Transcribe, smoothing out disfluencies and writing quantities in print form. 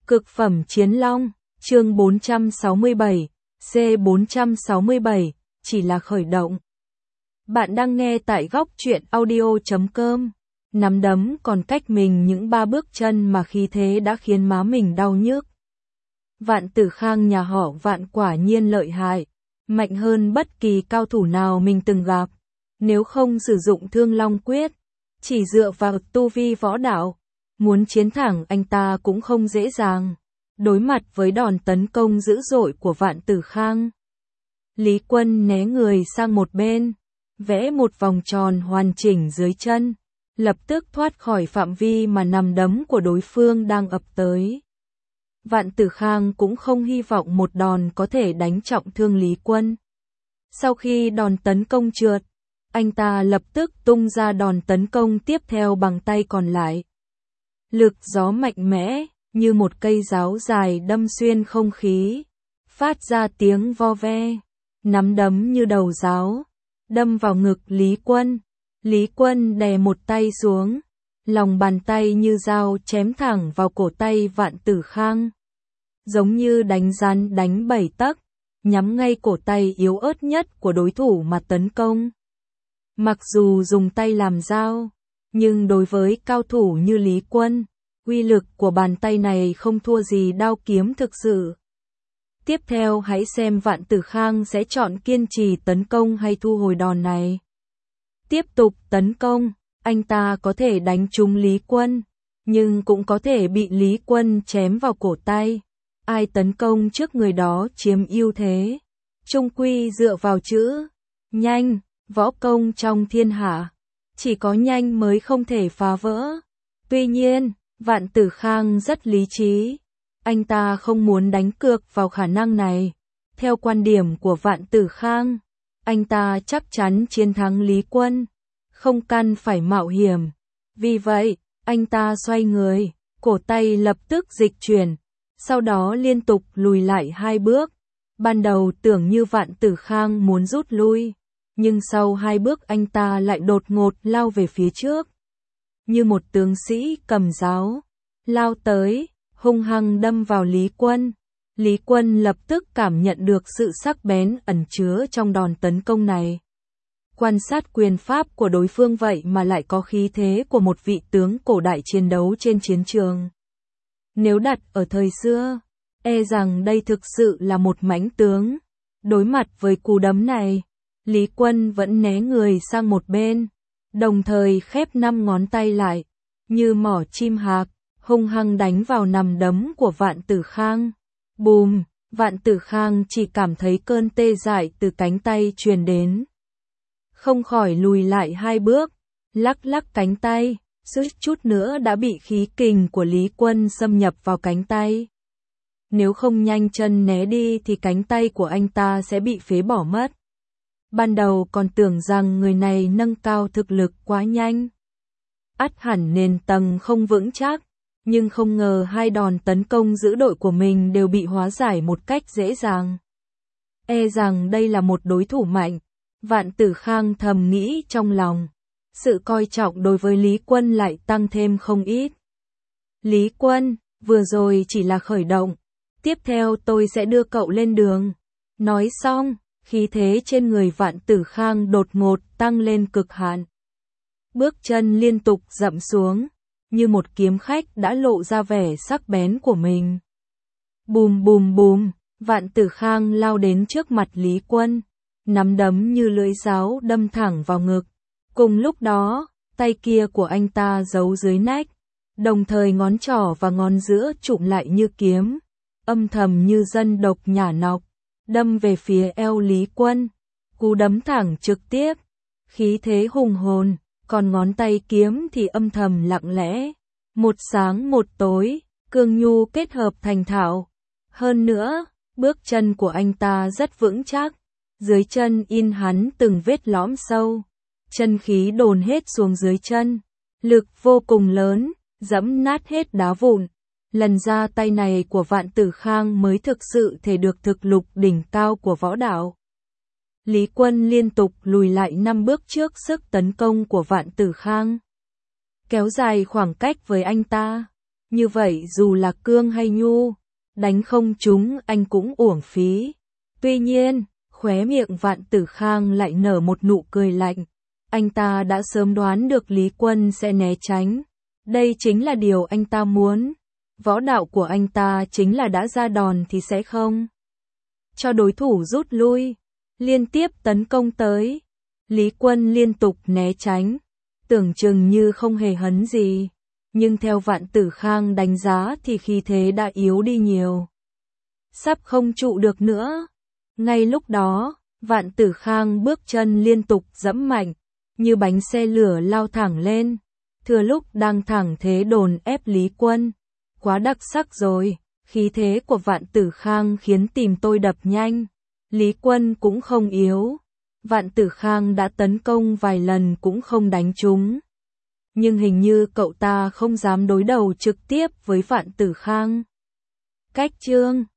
Cực phẩm chiến long, chương 467, C467, chỉ là khởi động. Bạn đang nghe tại góc truyện audio.com. Nắm đấm còn cách mình những 3 bước chân mà khí thế đã khiến má mình đau nhức. Vạn Tử Khang nhà họ Vạn quả nhiên lợi hại, mạnh hơn bất kỳ cao thủ nào mình từng gặp. Nếu không sử dụng Thương Long Quyết, chỉ dựa vào tu vi võ đạo, muốn chiến thẳng anh ta cũng không dễ dàng. Đối mặt với đòn tấn công dữ dội của Vạn Tử Khang, Lý Quân né người sang một bên, vẽ một vòng tròn hoàn chỉnh dưới chân, lập tức thoát khỏi phạm vi mà nắm đấm của đối phương đang ập tới. Vạn Tử Khang cũng không hy vọng một đòn có thể đánh trọng thương Lý Quân. Sau khi đòn tấn công trượt, anh ta lập tức tung ra đòn tấn công tiếp theo bằng tay còn lại. Lực gió mạnh mẽ, như một cây giáo dài đâm xuyên không khí, phát ra tiếng vo ve, nắm đấm như đầu giáo, đâm vào ngực Lý Quân. Lý Quân đè một tay xuống, lòng bàn tay như dao chém thẳng vào cổ tay Vạn Tử Khang. Giống như đánh rắn đánh 7 tấc, nhắm ngay cổ tay yếu ớt nhất của đối thủ mà tấn công. Mặc dù dùng tay làm dao, nhưng đối với cao thủ như Lý Quân, uy lực của bàn tay này không thua gì đao kiếm thực sự. Tiếp theo hãy xem Vạn Tử Khang sẽ chọn kiên trì tấn công hay thu hồi đòn này. Tiếp tục tấn công, anh ta có thể đánh trúng Lý Quân, nhưng cũng có thể bị Lý Quân chém vào cổ tay. Ai tấn công trước người đó chiếm ưu thế. Chung quy dựa vào chữ nhanh, võ công trong thiên hạ, chỉ có nhanh mới không thể phá vỡ. Tuy nhiên, Vạn Tử Khang rất lý trí, anh ta không muốn đánh cược vào khả năng này. Theo quan điểm của Vạn Tử Khang, anh ta chắc chắn chiến thắng Lý Quân, không cần phải mạo hiểm. Vì vậy, anh ta xoay người, cổ tay lập tức dịch chuyển, sau đó liên tục lùi lại 2 bước. Ban đầu tưởng như Vạn Tử Khang muốn rút lui, nhưng sau 2 bước anh ta lại đột ngột lao về phía trước. Như một tướng sĩ cầm giáo, lao tới, hung hăng đâm vào Lý Quân. Lý Quân lập tức cảm nhận được sự sắc bén ẩn chứa trong đòn tấn công này. Quan sát quyền pháp của đối phương vậy mà lại có khí thế của một vị tướng cổ đại chiến đấu trên chiến trường. Nếu đặt ở thời xưa, e rằng đây thực sự là một mãnh tướng. Đối mặt với cú đấm này, Lý Quân vẫn né người sang một bên, đồng thời khép 5 ngón tay lại, như mỏ chim hạc, hung hăng đánh vào nắm đấm của Vạn Tử Khang. Bùm, Vạn Tử Khang chỉ cảm thấy cơn tê dại từ cánh tay truyền đến. Không khỏi lùi lại 2 bước, lắc lắc cánh tay, suýt chút nữa đã bị khí kình của Lý Quân xâm nhập vào cánh tay. Nếu không nhanh chân né đi thì cánh tay của anh ta sẽ bị phế bỏ mất. Ban đầu còn tưởng rằng người này nâng cao thực lực quá nhanh, ắt hẳn nền tầng không vững chắc, nhưng không ngờ 2 đòn tấn công dữ dội của mình đều bị hóa giải một cách dễ dàng. E rằng đây là một đối thủ mạnh, Vạn Tử Khang thầm nghĩ trong lòng. Sự coi trọng đối với Lý Quân lại tăng thêm không ít. Lý Quân, vừa rồi chỉ là khởi động, tiếp theo tôi sẽ đưa cậu lên đường. Nói xong, khí thế trên người Vạn Tử Khang đột ngột tăng lên cực hạn. Bước chân liên tục dậm xuống, như một kiếm khách đã lộ ra vẻ sắc bén của mình. Bùm bùm bùm, Vạn Tử Khang lao đến trước mặt Lý Quân, nắm đấm như lưỡi giáo đâm thẳng vào ngực. Cùng lúc đó, tay kia của anh ta giấu dưới nách, đồng thời ngón trỏ và ngón giữa chụm lại như kiếm, âm thầm như dân độc nhả nọc, đâm về phía eo Lý Quân. Cú đấm thẳng trực tiếp, khí thế hùng hồn, còn ngón tay kiếm thì âm thầm lặng lẽ, một sáng một tối, cương nhu kết hợp thành thạo. Hơn nữa, bước chân của anh ta rất vững chắc, dưới chân in hắn từng vết lõm sâu. Chân khí đồn hết xuống dưới chân, lực vô cùng lớn, dẫm nát hết đá vụn. Lần ra tay này của Vạn Tử Khang mới thực sự thể được thực lực đỉnh cao của võ đạo. Lý Quân liên tục lùi lại 5 bước trước sức tấn công của Vạn Tử Khang, kéo dài khoảng cách với anh ta. Như vậy dù là cương hay nhu, đánh không trúng anh cũng uổng phí. Tuy nhiên, khóe miệng Vạn Tử Khang lại nở một nụ cười lạnh. Anh ta đã sớm đoán được Lý Quân sẽ né tránh. Đây chính là điều anh ta muốn. Võ đạo của anh ta chính là đã ra đòn thì sẽ không cho đối thủ rút lui, liên tiếp tấn công tới. Lý Quân liên tục né tránh, tưởng chừng như không hề hấn gì, nhưng theo Vạn Tử Khang đánh giá thì khí thế đã yếu đi nhiều. Sắp không trụ được nữa. Ngay lúc đó, Vạn Tử Khang bước chân liên tục giẫm mạnh, như bánh xe lửa lao thẳng lên, thừa lúc đang thẳng thế đồn ép Lý Quân. Quá đặc sắc rồi, khí thế của Vạn Tử Khang khiến tim tôi đập nhanh. Lý Quân cũng không yếu. Vạn Tử Khang đã tấn công vài lần cũng không đánh trúng. Nhưng hình như cậu ta không dám đối đầu trực tiếp với Vạn Tử Khang. Cách chương